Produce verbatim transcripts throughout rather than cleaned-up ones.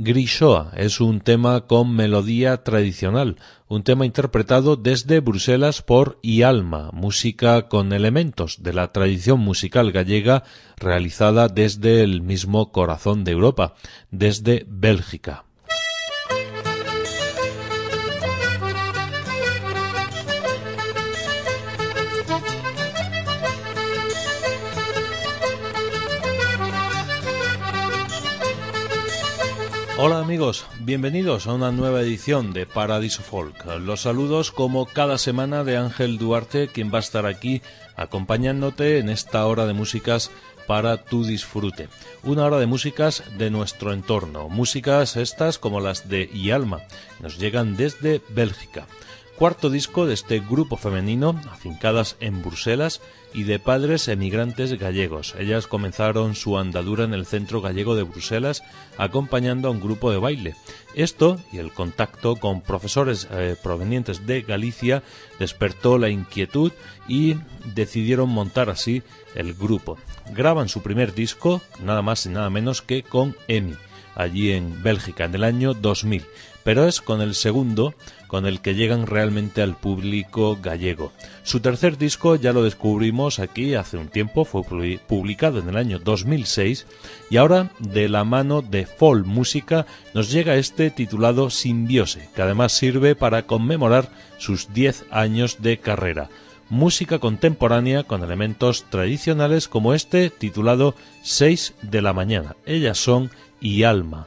Grishoa es un tema con melodía tradicional, un tema interpretado desde Bruselas por Ialma, música con elementos de la tradición musical gallega realizada desde el mismo corazón de Europa, desde Bélgica. Hola amigos, bienvenidos a una nueva edición de Paradiso Folk. Los saludos como cada semana de Ángel Duarte, quien va a estar aquí acompañándote en esta hora de músicas para tu disfrute. Una hora de músicas de nuestro entorno, músicas estas como las de Ialma, nos llegan desde Bélgica. Cuarto disco de este grupo femenino, afincadas en Bruselas y de padres emigrantes gallegos. Ellas comenzaron su andadura en el Centro Gallego de Bruselas acompañando a un grupo de baile. Esto y el contacto con profesores eh, provenientes de Galicia despertó la inquietud y decidieron montar así el grupo. Graban su primer disco, nada más y nada menos que con EMI, allí en Bélgica, en el año dos mil. Pero es con el segundo con el que llegan realmente al público gallego. Su tercer disco ya lo descubrimos aquí hace un tiempo, fue publicado en el año dos mil seis y ahora de la mano de Folk Música nos llega este titulado Simbiose, que además sirve para conmemorar sus diez años de carrera. Música contemporánea con elementos tradicionales como este titulado seis de la mañana. Ellas son Ialma.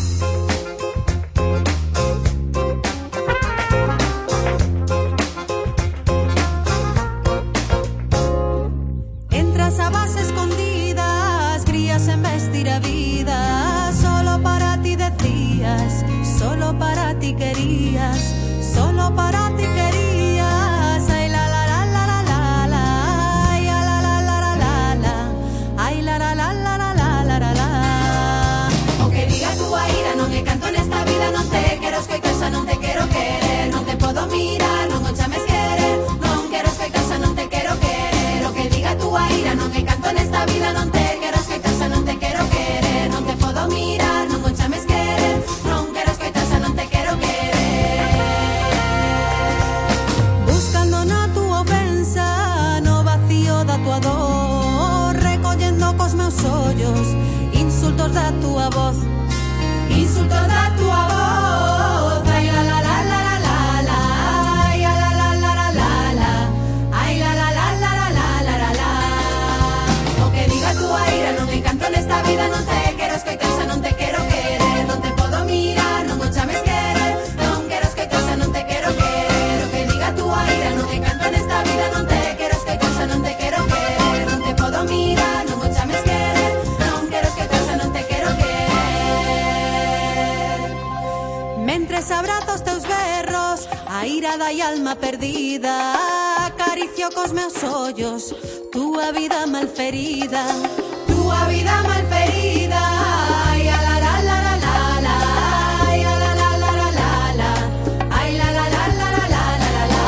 Solo para ti querías, solo para ti querías. Ay la la la la la la la, ay la la la la la la, ay la la la la la la la la la. O que diga tu aira, non me canto nesta vida, non te quero escoitar, xa non te quero querer, non te podo mirar, non o chames querer, non quero escoitar, xa non te quero querer. O que diga tu aira, non me canto nesta vida, non te quero escoitar, xa non te quero querer, non te podo mirar, non o chames querer, non quero escoitar, xa non te quero querer. Buscando na túa ofensa, no vacío da túa dor, recollendo cos meus ollos insultos da túa voz, insultos da túa voz. Ai la la la la la la, ai la la la la la la, ai la la la la la la la la. O que diga túa ira, non me canto nesta vida, non te quero escoitar, xa non te quero querer, non te podo mirar, non o chames querer, non quero escoitar, xa non te quero querer. O que diga túa ira, non me canto nesta vida, non te quero escoitar, xa non te quero querer, non te podo mirar, non o chames querer, non quero escoitar, xa non te quero querer. Mentres abrazo os teus berros, a ira da alma perdida, acaricio cos meus ollos túa vida malferida, túa vida malferida. Ai la la la la la la, ai la la la la la la, ai la la la la la la la la.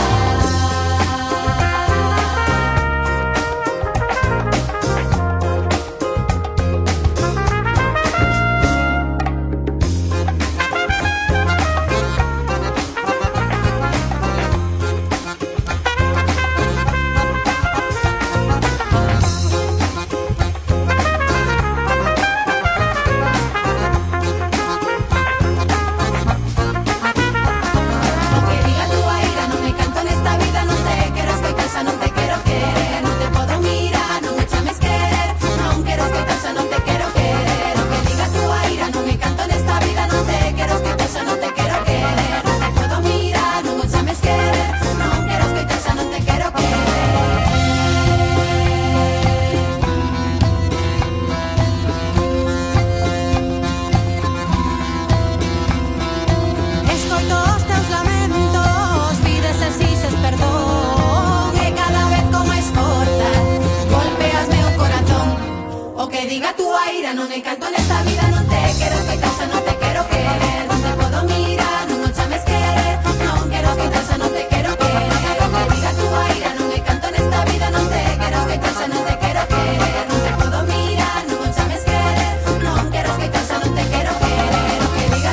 Diga tu aira, non me canto nesta vida, non te quero escoitar, xa non te quero querer, non te podo mirar, non o chames querer, non quero escoitar, xa non te quero querer. O que diga tu aira, non me canto nesta vida, non te quero escoitar, xa non te quero querer, non te podo mirar, non o chames querer, non quero escoitar, xa non te quero querer. O que diga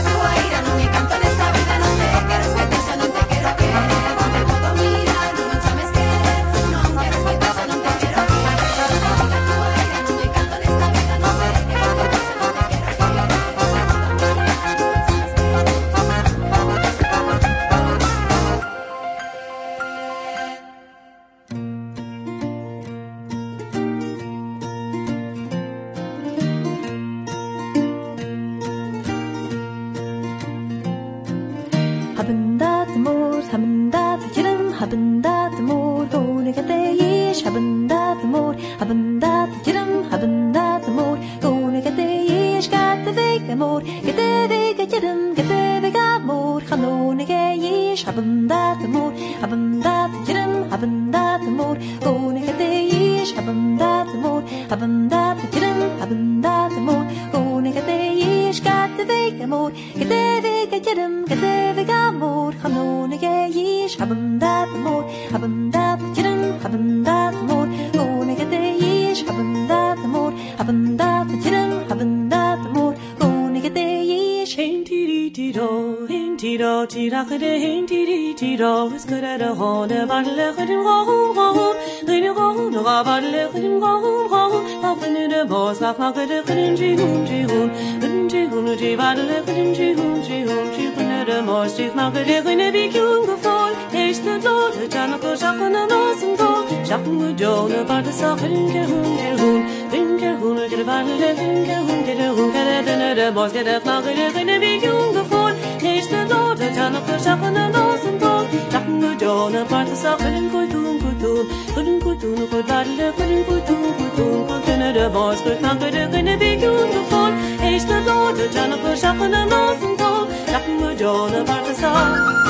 habanda mor habanda jirim habanda mor gone gate yish habanda mor habanda jirim habanda mor gone gate yish gate vega mor gate vega jirim gate vega mor khanone ge yish habanda mor habanda jirim habanda mor gone gate yish habanda mor habanda jirim habanda mor gone gate yish gate vega mor gate vega jirim gate vega mor khanone ge yish habanda mor habanda jirim habanda mor gone gate yish habanda mor habanda jirim habanda mor gone gate yish Hinty dee do, hinty do, ti da kade hinty dee do, is good at a hole, a bottle of him go home, then you go to a bottle of him go home, often in the boss, like a good at him, she whom, she whom, and she whom, she bottle of him, she whom, she whom, she whom, at a most, she's not good at a big young fall, taste the Lord, the Janako, Shak and a nose and go, Shak and Joe, about the suffer in their home, their home, in their home, get a bottle of him, their home, get a home, get another boss, get a clock, get a big young fall, taste the Lord, the Janako, Shak and a nose and go, Shak and Joe, about the suffer in Kutum, Kutum, Kutum, Kutum, Kutum, Kutum, Kutum, Kutum, Kutum, boss, good not good, a big young fall, taste the Lord, the Janako, Shak and a nose and go, Shak and Joe, about the suffer.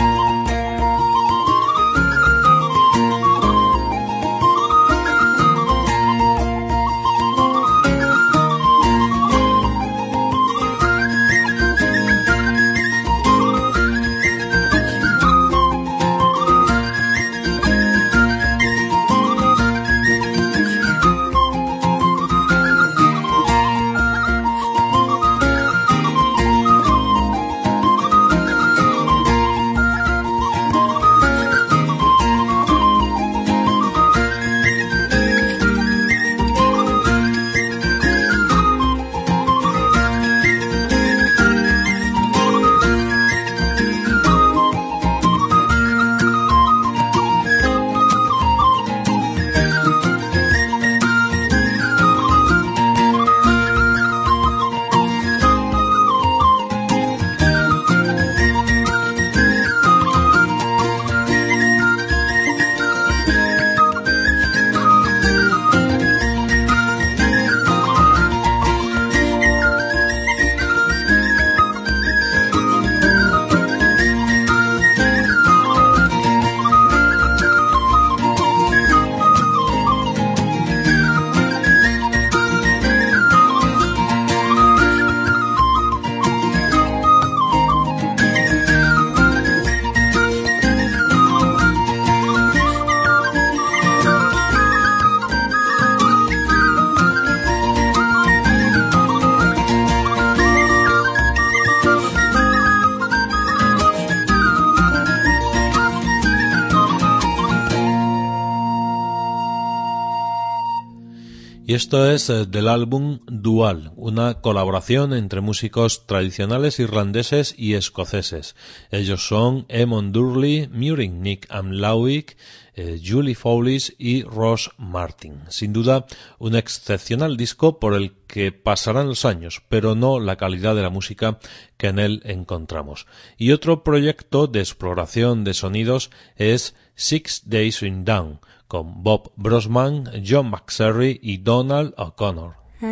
Y esto es eh, del álbum Dual, una colaboración entre músicos tradicionales irlandeses y escoceses. Ellos son Eamon Durley, Muireann Nic Amhlaoich, eh, Julie Fowlis y Ross Martin. Sin duda, un excepcional disco por el que pasarán los años, pero no la calidad de la música que en él encontramos. Y otro proyecto de exploración de sonidos es Six Days in Down, con Bob Brosman, John McSherry y Donald O'Connor.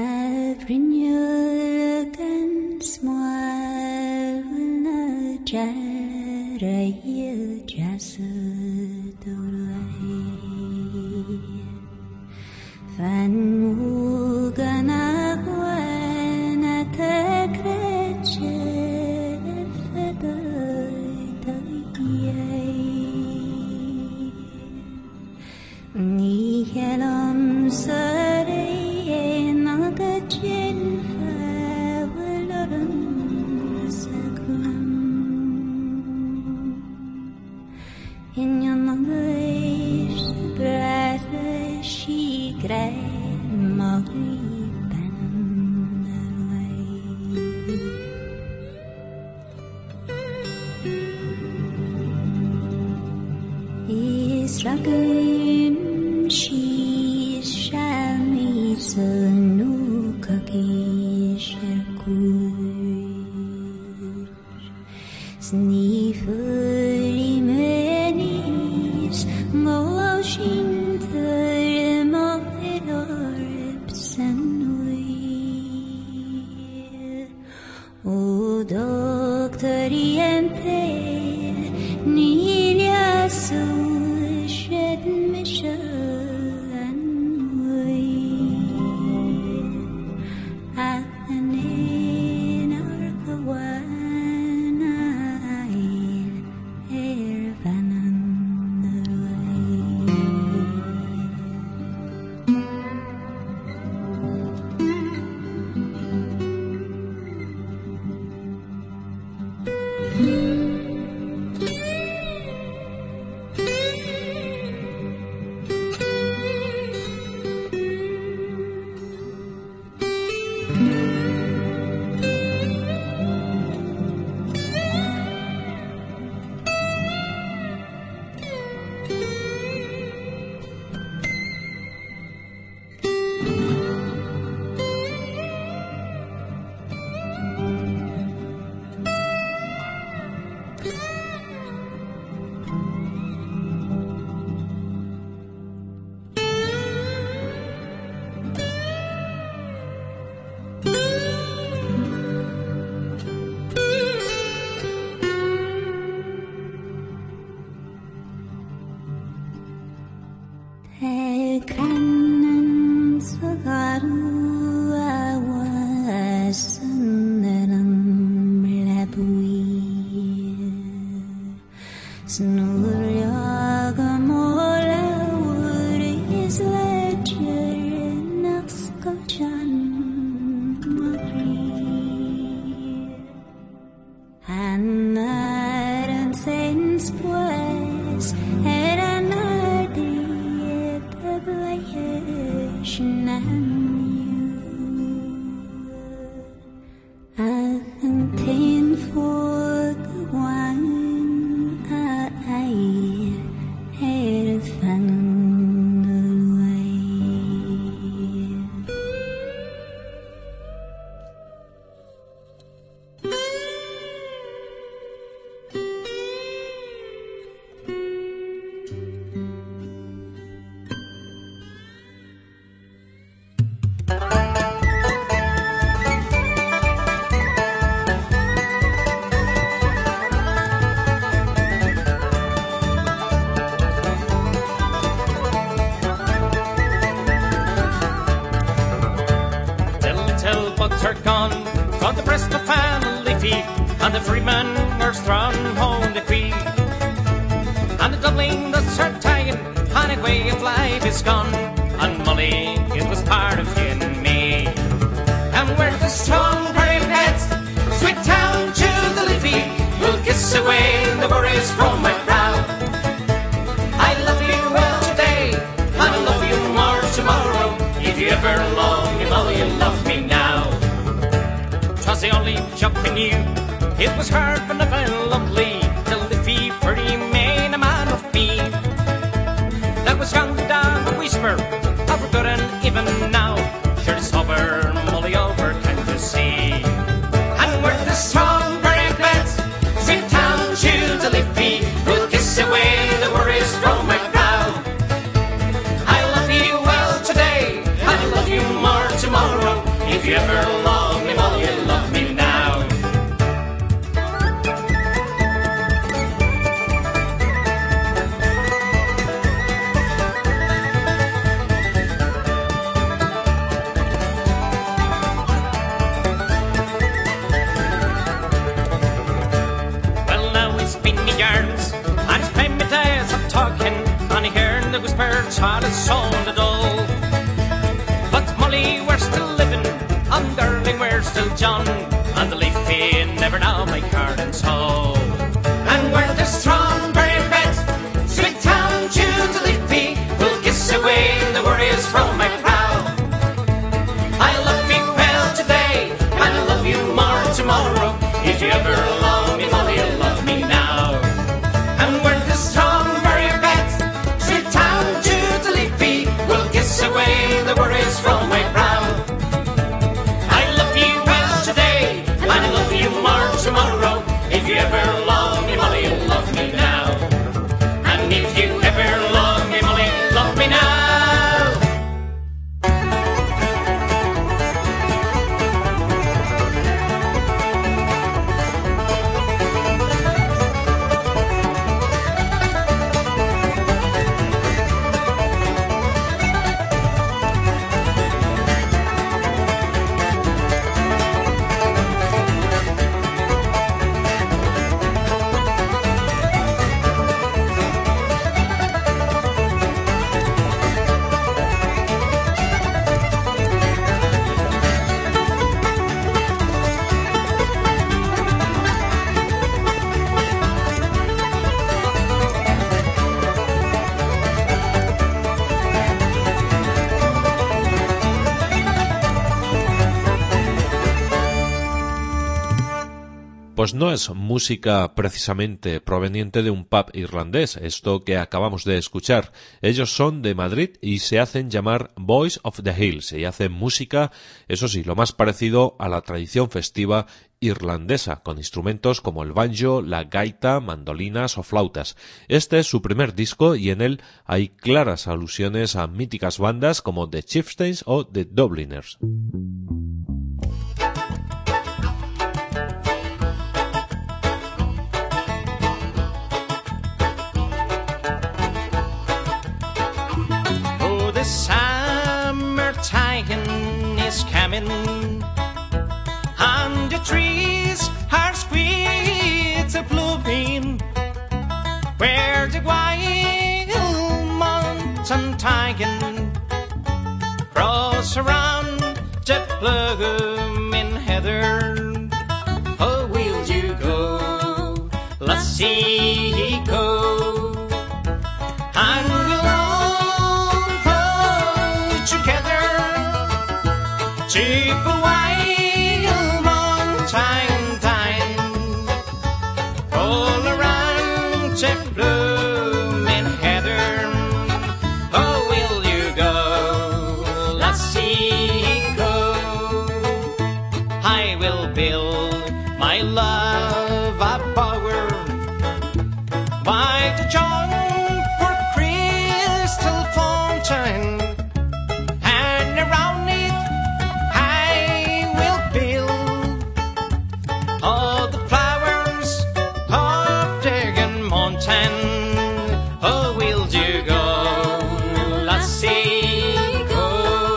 Ni helam sare nagatjen favolorum sacrum in yonangish brata she gray magri is ragin she's shami sunu kaki sharkur Snifferimenis Moloshinter Movedorpsanui O Doctor Iempe Nilia Sushet Mishanui Anin Arkawan Kanan sagaru awasandaram labui snuryaga mola wuris ledger naskachan mari anaran sens pues eran Atin for the wine I had found a way. Are gone from the breast of family feet, and the freemen are strong home the queen, and the Dublin that's her tying, and a way of life is gone, and Molly it was part of you and me, and we're the strong brave heads, sweet town to the Liffey, we'll kiss away the worries from my brow. I love you well today, and I love you more tomorrow. If you ever love me, Molly, you love me now. Was the only job I knew. It was hard but never lovely, till the fee for he made a man of me. That was young down a whisper, I've forgotten even now. Sure it's over, Molly over, can't you see? And we're the strong brave lads, sweet town to the Liffey, we'll kiss away the worries from my brow. I love you well today, and I love you more tomorrow. If you ever love me, Molly, you love me now. Well, now it's been me yarns, and it's been me days of talking, and hearing the whispers hard as sound the dull. But Molly, we're still living, and darling, we're still John, and the Liffey never know my card and soul. And we're the strong brave lads, sweet town to the Liffey, we'll kiss away the worries from my brow. I love you well today, and I love you more tomorrow. If you ever love me, Molly, you love me now. And we're the strong brave lads, sweet town to the Liffey, we'll kiss away the worries from my brow. Tomorrow, if you ever Pues no es música precisamente proveniente de un pub irlandés, esto que acabamos de escuchar. Ellos son de Madrid y se hacen llamar Boys of the Hills y hacen música, eso sí, lo más parecido a la tradición festiva irlandesa, con instrumentos como el banjo, la gaita, mandolinas o flautas. Este es su primer disco y en él hay claras alusiones a míticas bandas como The Chieftains o The Dubliners. Oh, the summertime is coming, and the trees are sweet of blooming, where the wild mountain tigan cross around the blooming heather. Oh, will you go, lassie, go, and we'll all go together to the wild mountain time, all around the blooming heather. Oh, will you go, lassie, go? I will build my love a bower by the Johnford crystal fountain, and around it I will build all the flowers of Dagon Mountain. Oh, will you go, lassie, go?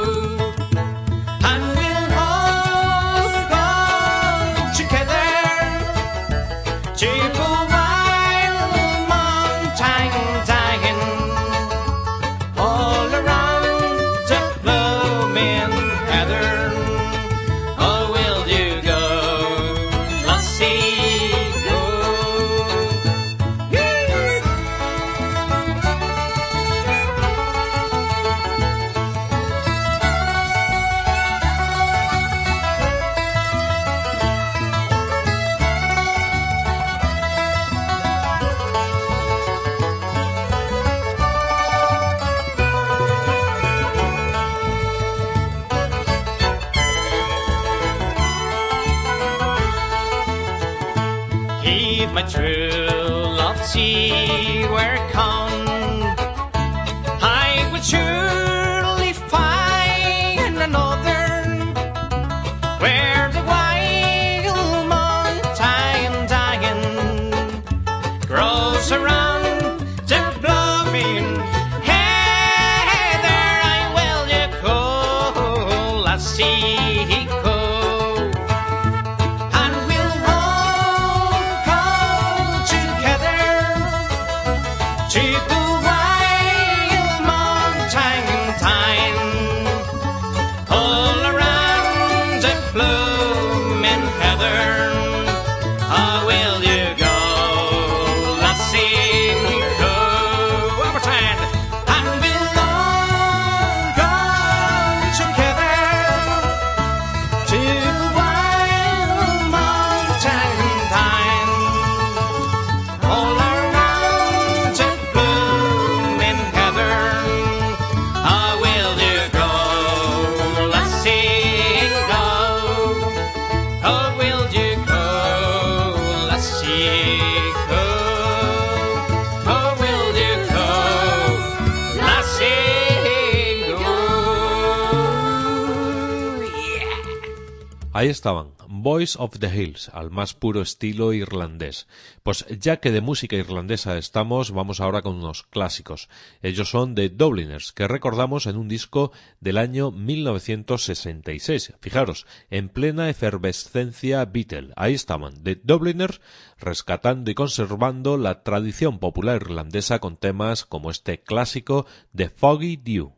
And we'll all go together to the wild mountain dying, all around the blooming heather. Oh, will you go, lassie, go? If my true love see where come, I would surely find another where the wild mountain dying grows around the blooming heather. I will you go, lassie, go, and we'll all go together to the wild mountain time, all around the blooming heather. Oh, will you go, lassie, go? One more time. And we'll all go together to the wild mountain time, all around the blooming heather. Oh, will you go, lassie, go? Oh, will you go, lassie, go? Oh, will you go, lassie, go? Yeah. Ahí estaban, Boys of the Hills, al más puro estilo irlandés. Pues ya que de música irlandesa estamos, vamos ahora con unos clásicos. Ellos son The Dubliners, que recordamos en un disco del año mil novecientos sesenta y seis. Fijaros, en plena efervescencia Beatle. Ahí estaban, The Dubliners, rescatando y conservando la tradición popular irlandesa con temas como este clásico The Foggy Dew.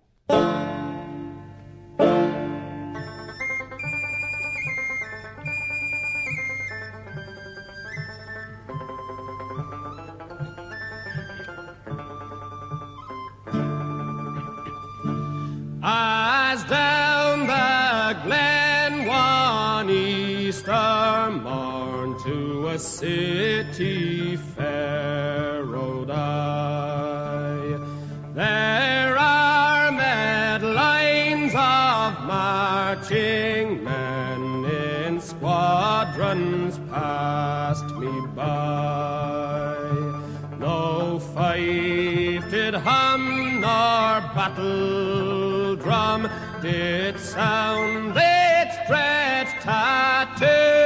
As down the glen one Easter morn to a city pharaoh die. There are mad lines of marching men in squadrons past me by. No fife did hum nor battle drum did sound its dread tattoo,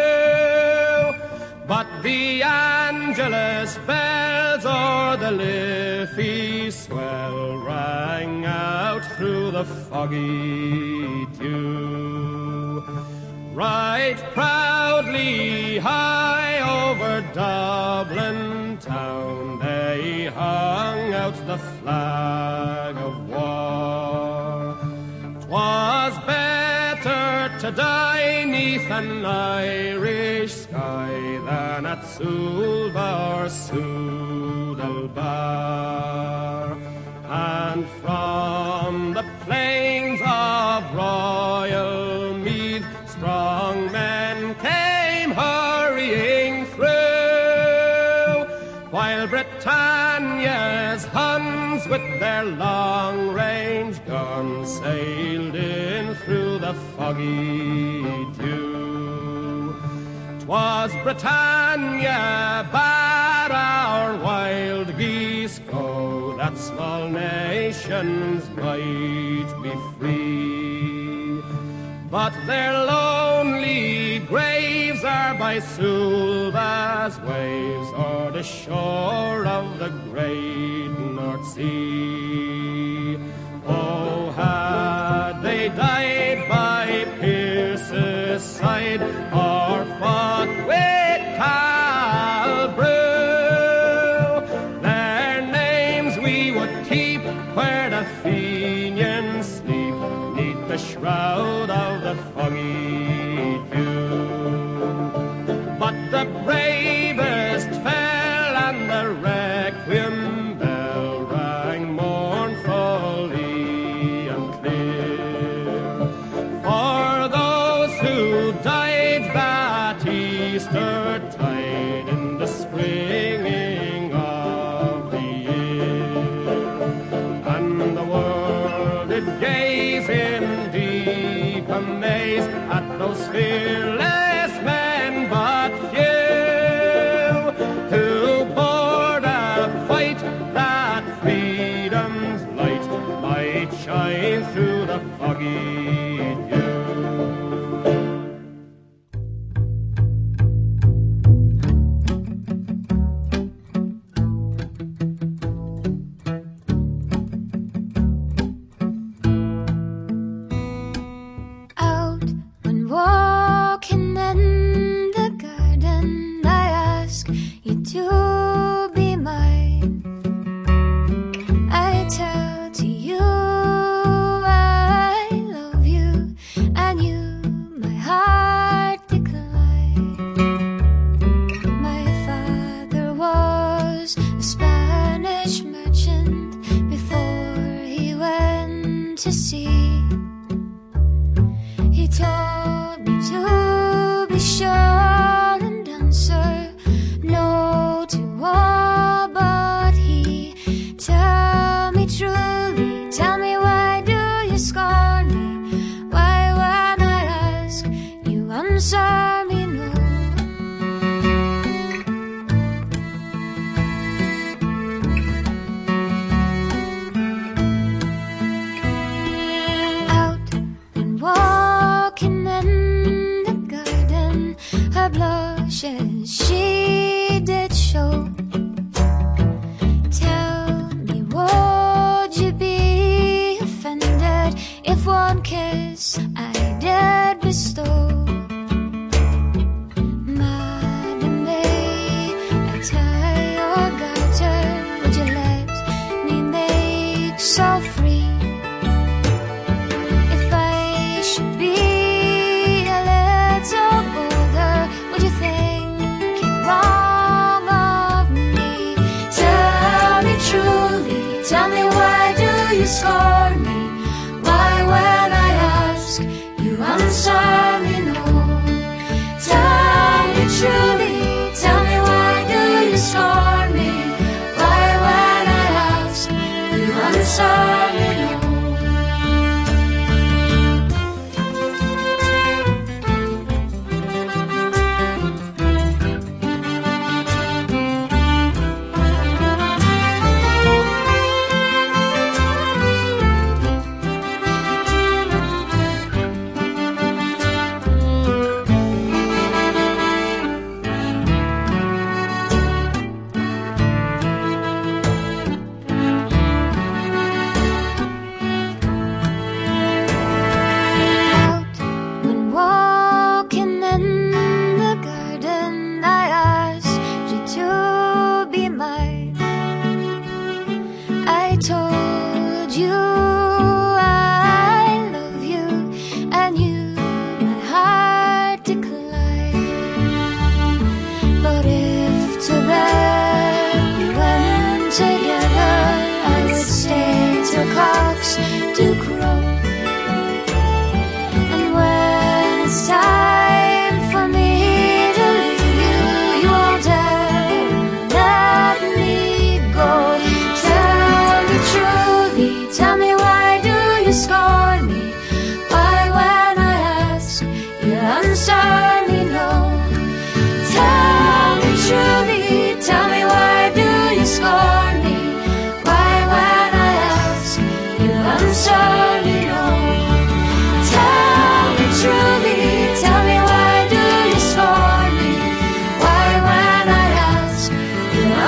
but the Angelus bells o'er the Liffey swell rang out through the foggy dew. Right proudly high over Dublin town they hung out the flag of war. 'Twas better to die 'neath an Irish sky than at Soulva or Soodlebar. And from the plains of Royal Meath strong men came hurrying through, while Britannia's Huns with their long-range guns sailed in through the foggy dew. 'Twas Britannia bade our wild geese go, that small nations might be free. But their lonely graves are by Soulva's waves, or the shore of the great North Sea. Oh, had they died by Pierce's side, or fought with Cal Brew, their names we would keep where the Fenians sleep, 'neath the shroud of the foggy dew. But the bravest fell, and the requiem bell rang mournfully and clear, for those who died that Easter tide in the springing of the year. And the world did gaze in deep amaze at those fearless men but few, who bore the fight that freedom's light might shine through the foggy dew. Out when walking in the garden, I ask you to be mine. I tell to you I love you, and you my heart decline. My father was a Spanish merchant before he went to sea. He told me to be sure and answer no to all, but he tell me truly, tell me why do you scorn me? Why when I ask you answer me no? Out and walking in the garden, her blushes she did show. Tell me, would you be offended if one kiss I did bestow? Madam, may I tie your garter? Would you let me make so free? If I should be a little bolder, would you think it wrong of me? Tell me truly, tell me why do you scorn me? Why when I ask you answer me no? Tell me truly, tell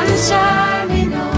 answer me no.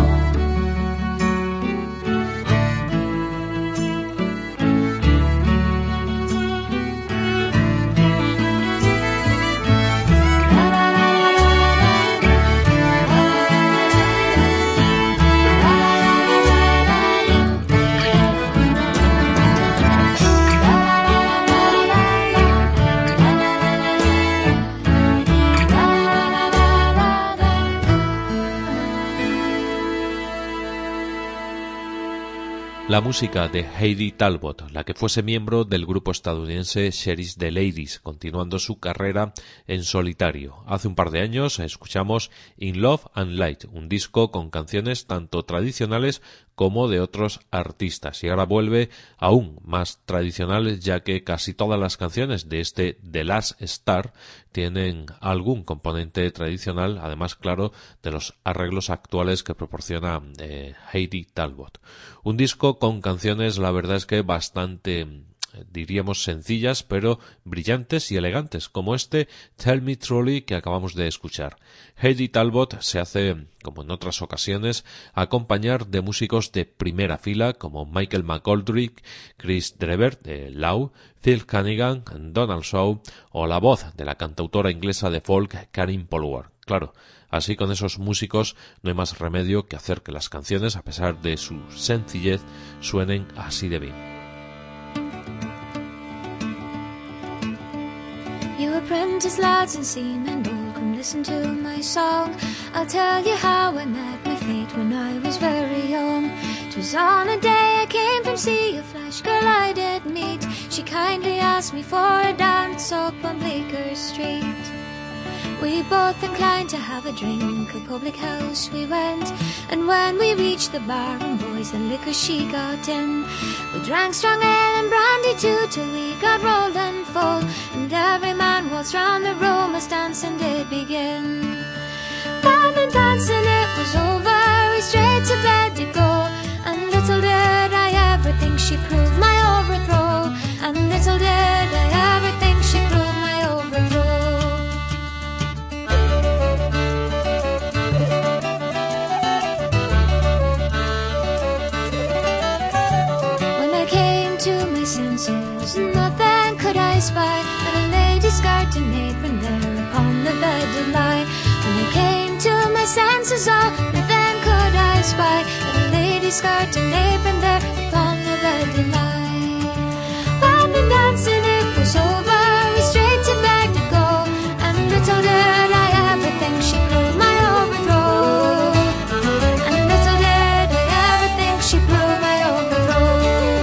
La música de Heidi Talbot, la que fuese miembro del grupo estadounidense Cherries the Ladies, continuando su carrera en solitario. Hace un par de años escuchamos In Love and Light, un disco con canciones tanto tradicionales como de otros artistas, y ahora vuelve aún más tradicionales, ya que casi todas las canciones de este The Last Star tienen algún componente tradicional, además, claro, de los arreglos actuales que proporciona eh, Heidi Talbot. Un disco con canciones, la verdad es que bastante, diríamos, sencillas, pero brillantes y elegantes, como este Tell Me Truly que acabamos de escuchar. Heidi Talbot se hace, como en otras ocasiones, acompañar de músicos de primera fila como Michael McGoldrick, Chris Drever de Lau, Phil Cunningham, Donald Shaw o la voz de la cantautora inglesa de folk Karin Polwart. Claro, así con esos músicos no hay más remedio que hacer que las canciones, a pesar de su sencillez, suenen así de bien. You apprentice lads and seamen all, come listen to my song. I'll tell you how I met my fate when I was very young. 'Twas on a day I came from sea, a flash girl I did meet. She kindly asked me for a dance up on Bleecker Street. We both inclined to have a drink, a public house we went. And when we reached the bar, and boys, the liquor she got in. We drank strong ale and brandy too, till we got rolled and full. And every man waltzed round the room as dancing did begin. Band and dancing it was over, we straight to bed to go. And little did I ever think she'd prove my overthrow. And little did I ever think she'd prove my overthrow. Senses, nothing could I spy but a lady's skirt and apron there upon the bed did lie. When I came to my senses, oh, nothing could I spy but a lady's skirt and apron there upon the bed did lie. When the dancing it was over, we straight to bed to go. And little did I ever think she proved my overthrow. And little did I ever think she proved my overthrow.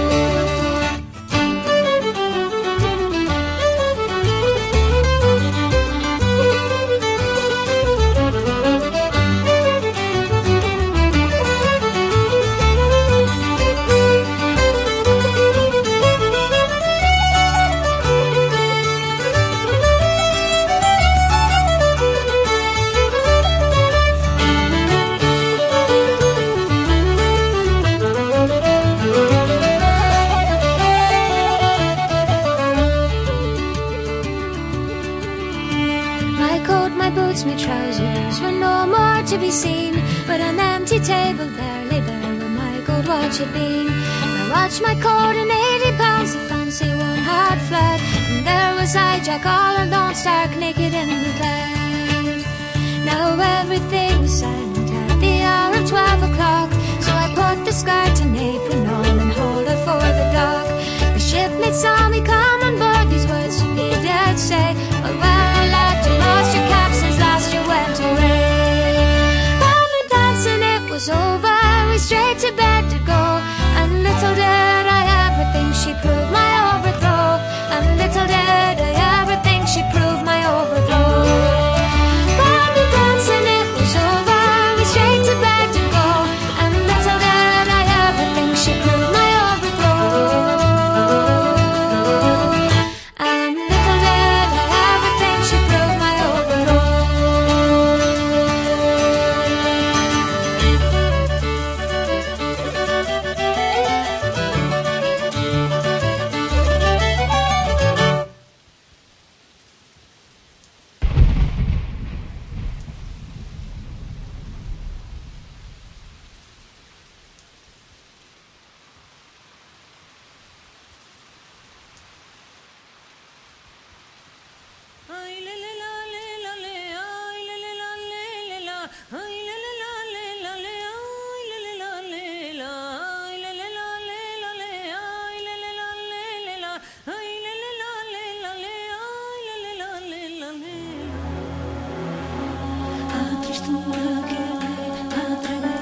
My trousers were no more to be seen, but an empty table there lay there where my gold watch had been. My watch, my coat, and eighty pounds of fancy one had fled, and there was I, Jack all alone, stark naked in the bed. Now everything was silent at the hour of twelve o'clock, so I put the skirt and apron on and hauled her for the dock. The shipmate saw me come on board, these words to me did say, well, well, lad, you lost your cap since last you went away. When the dancing it was over, we straight to bed to go. And little did I ever think she'd prove my overthrow. And little did I ever think she'd prove my overthrow. When the dancing it was over,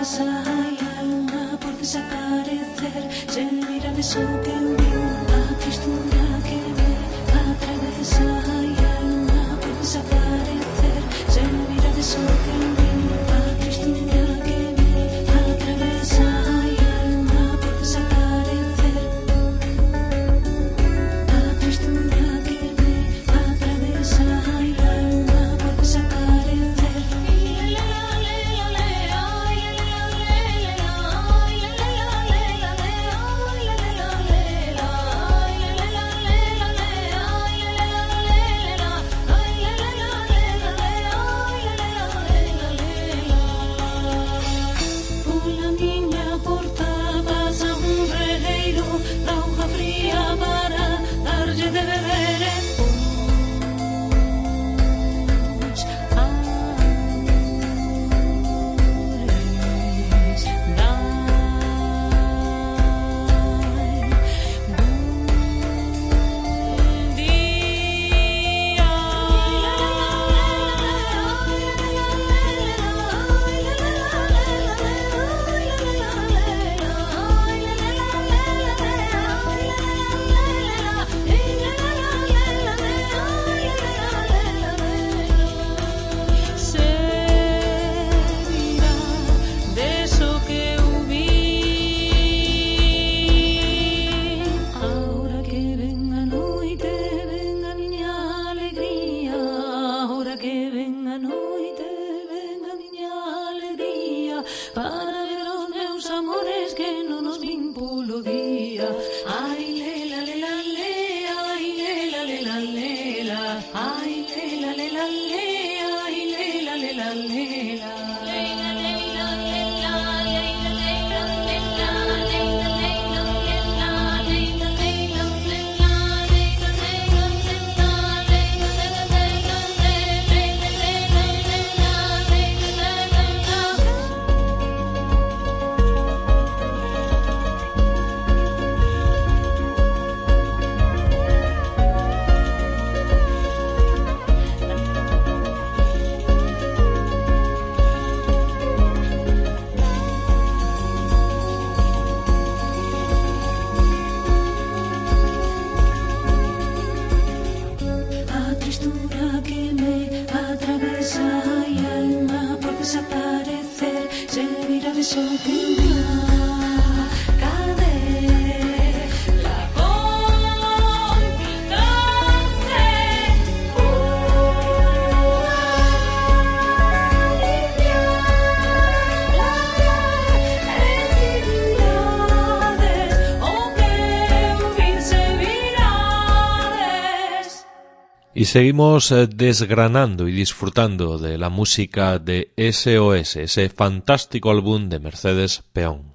Y seguimos eh, desgranando y disfrutando de la música de S O S, ese fantástico álbum de Mercedes Peón.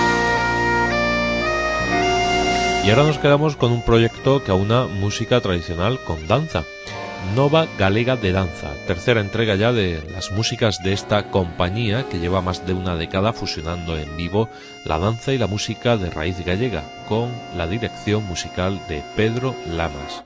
Y ahora nos quedamos con un proyecto que aúna música tradicional con danza. Nova Galega de Danza, tercera entrega ya de las músicas de esta compañía que lleva más de una década fusionando en vivo la danza y la música de raíz gallega, con la dirección musical de Pedro Lamas.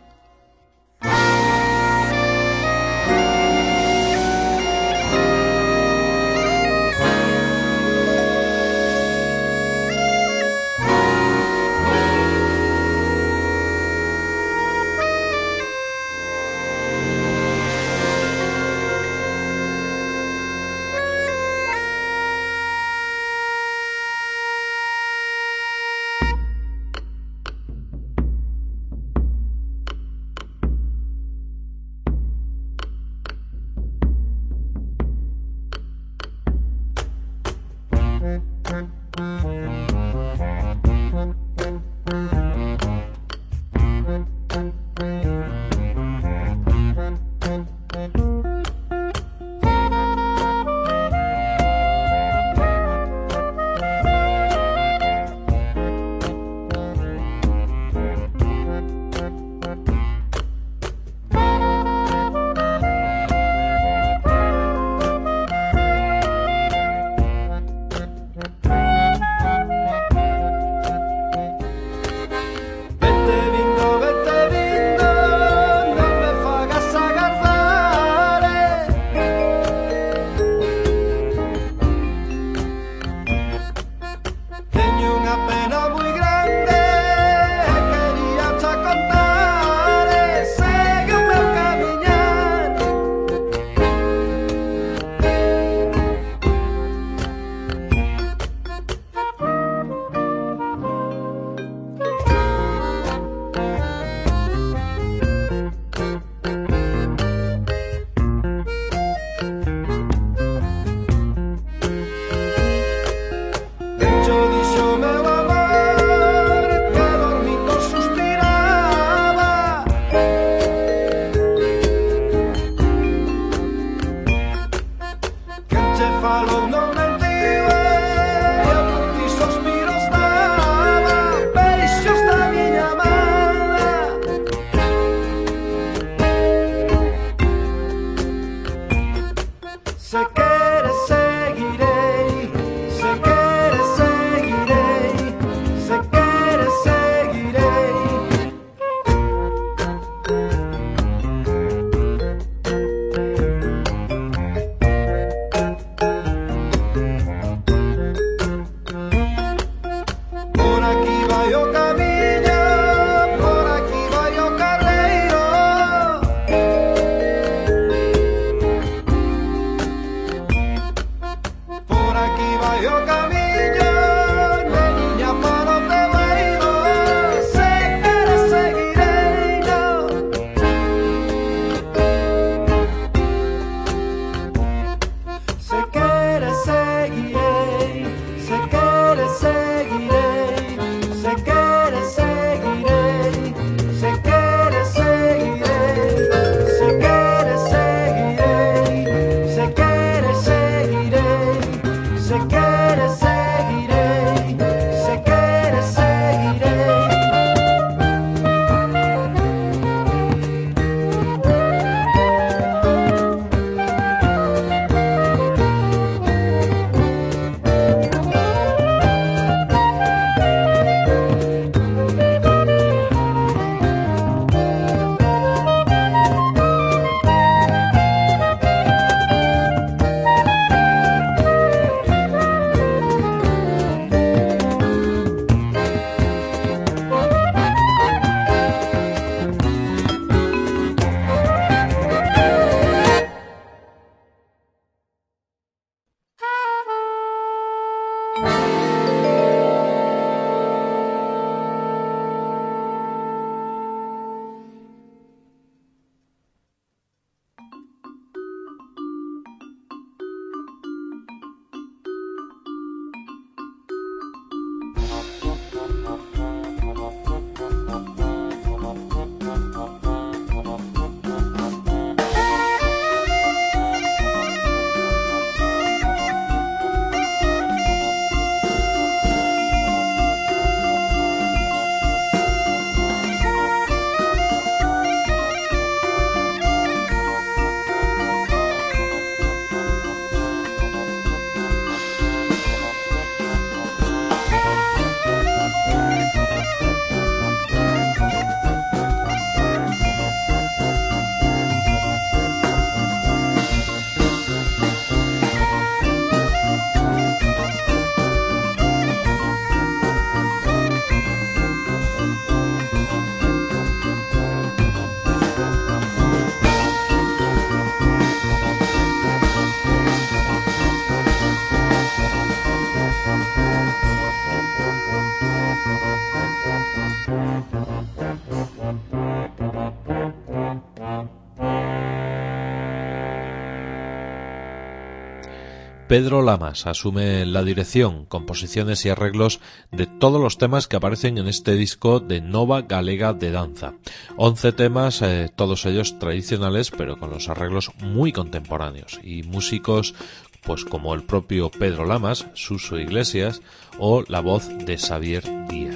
Pedro Lamas asume la dirección, composiciones y arreglos de todos los temas que aparecen en este disco de Nova Galega de Danza. Once temas, eh, todos ellos tradicionales, pero con los arreglos muy contemporáneos, y músicos pues como el propio Pedro Lamas, Suso Iglesias o la voz de Xavier Díaz.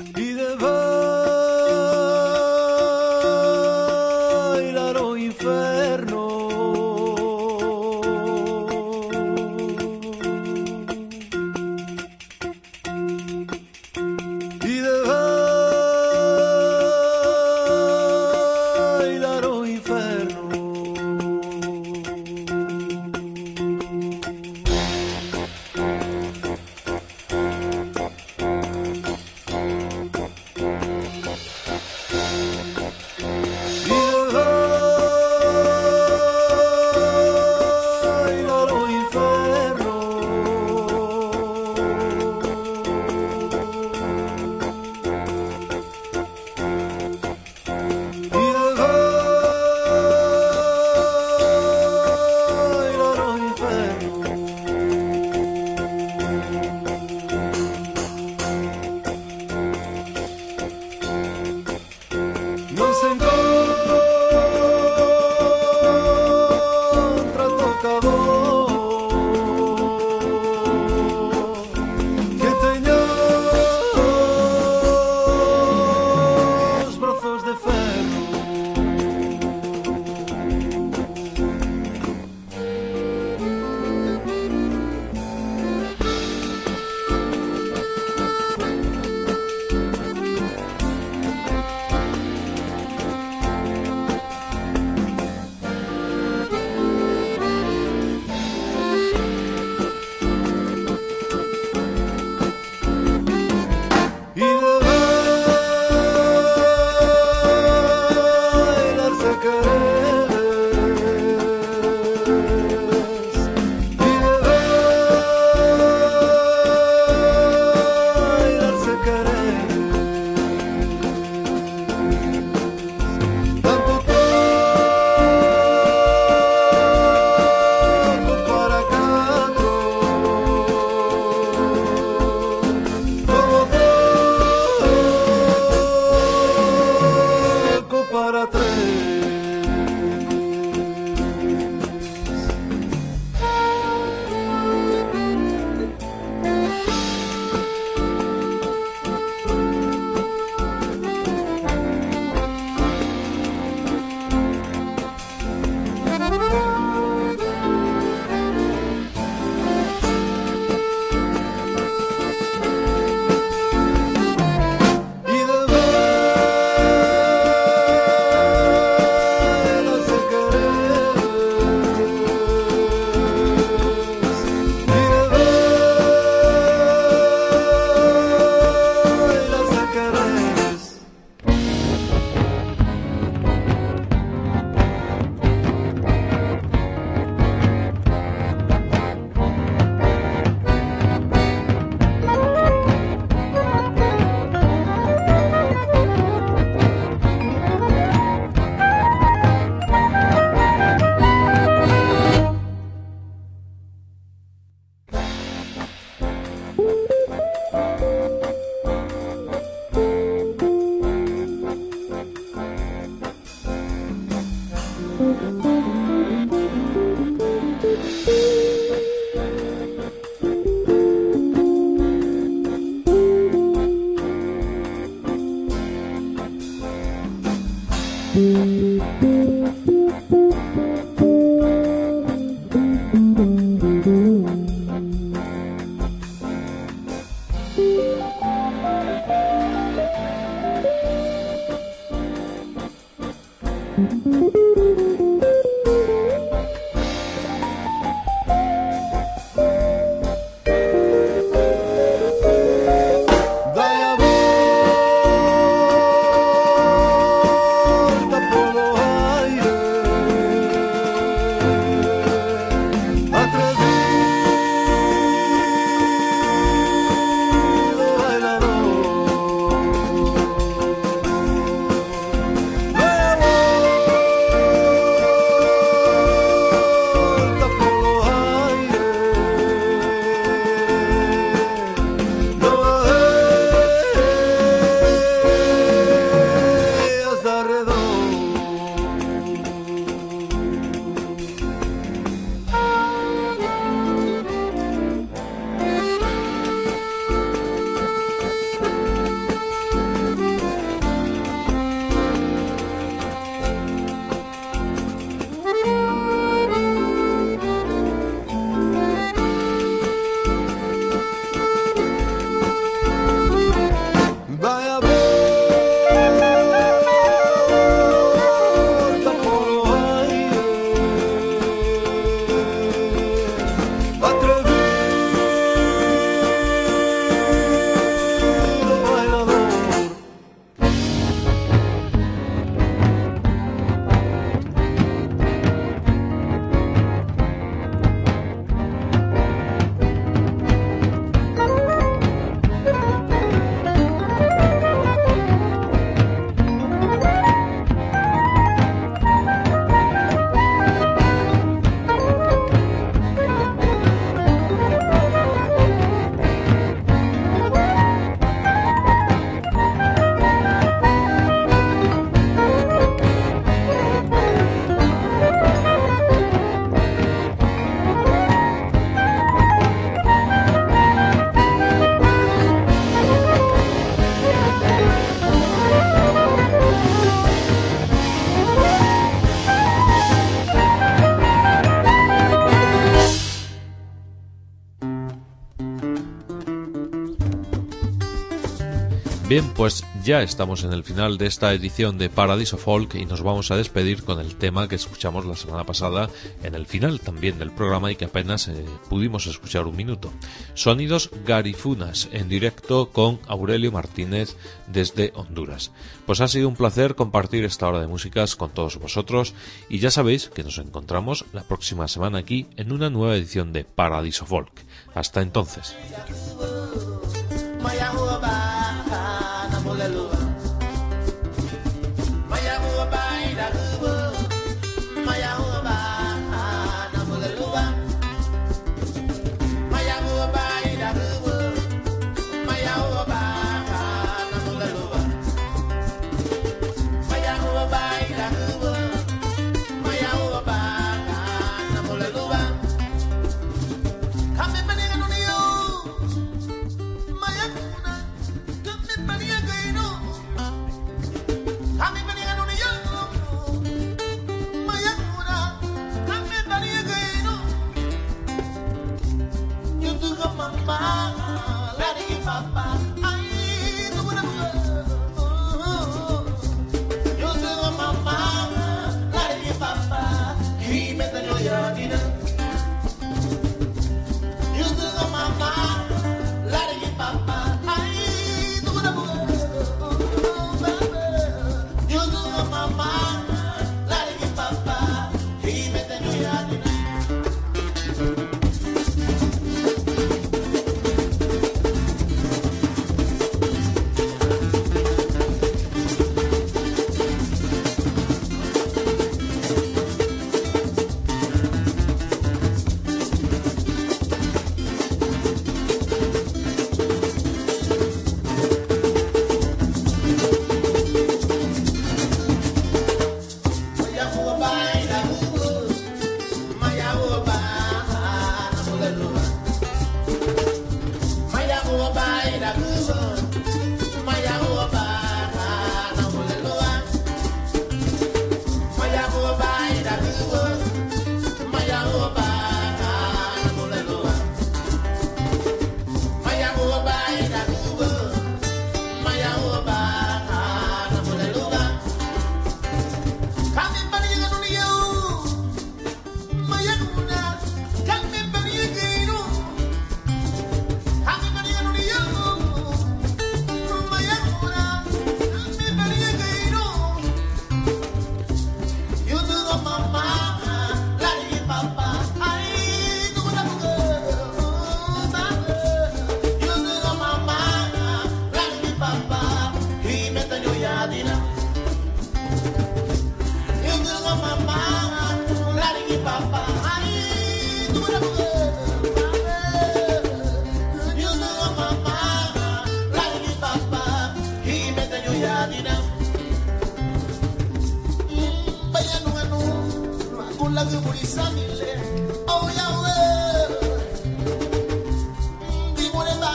Bien, pues ya estamos en el final de esta edición de Paradiso Folk y nos vamos a despedir con el tema que escuchamos la semana pasada en el final también del programa y que apenas eh, pudimos escuchar un minuto. Sonidos Garifunas en directo con Aurelio Martínez desde Honduras. Pues ha sido un placer compartir esta hora de músicas con todos vosotros y ya sabéis que nos encontramos la próxima semana aquí en una nueva edición de Paradiso Folk. Hasta entonces.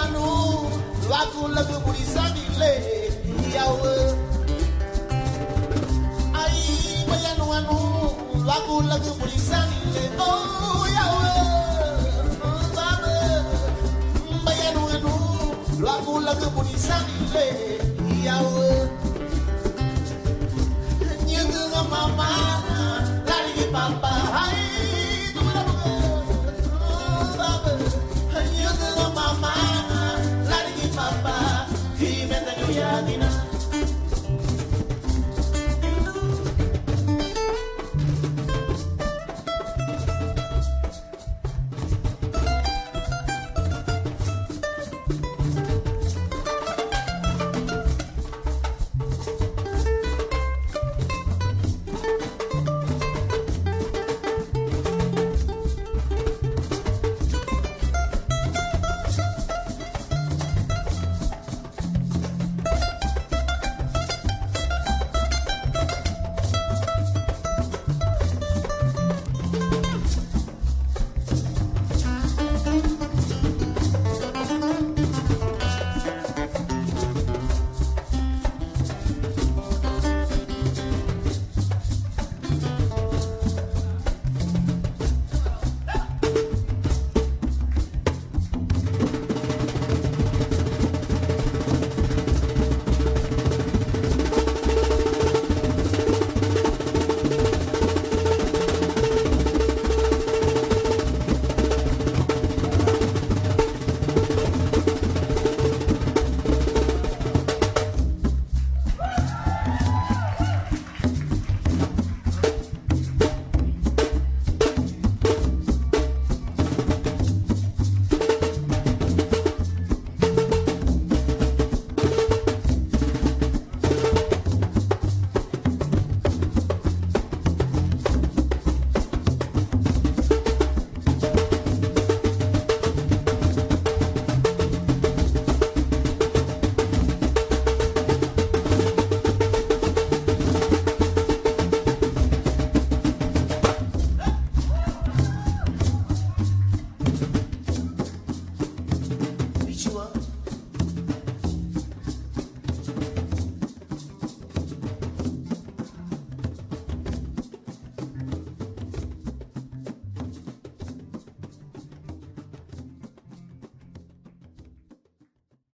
anu lagu lagu burisani le yawe ai bayanu anu lagu lagu burisani le oh yawe baba bayanu anu lagu lagu burisani le yawe nyinga mama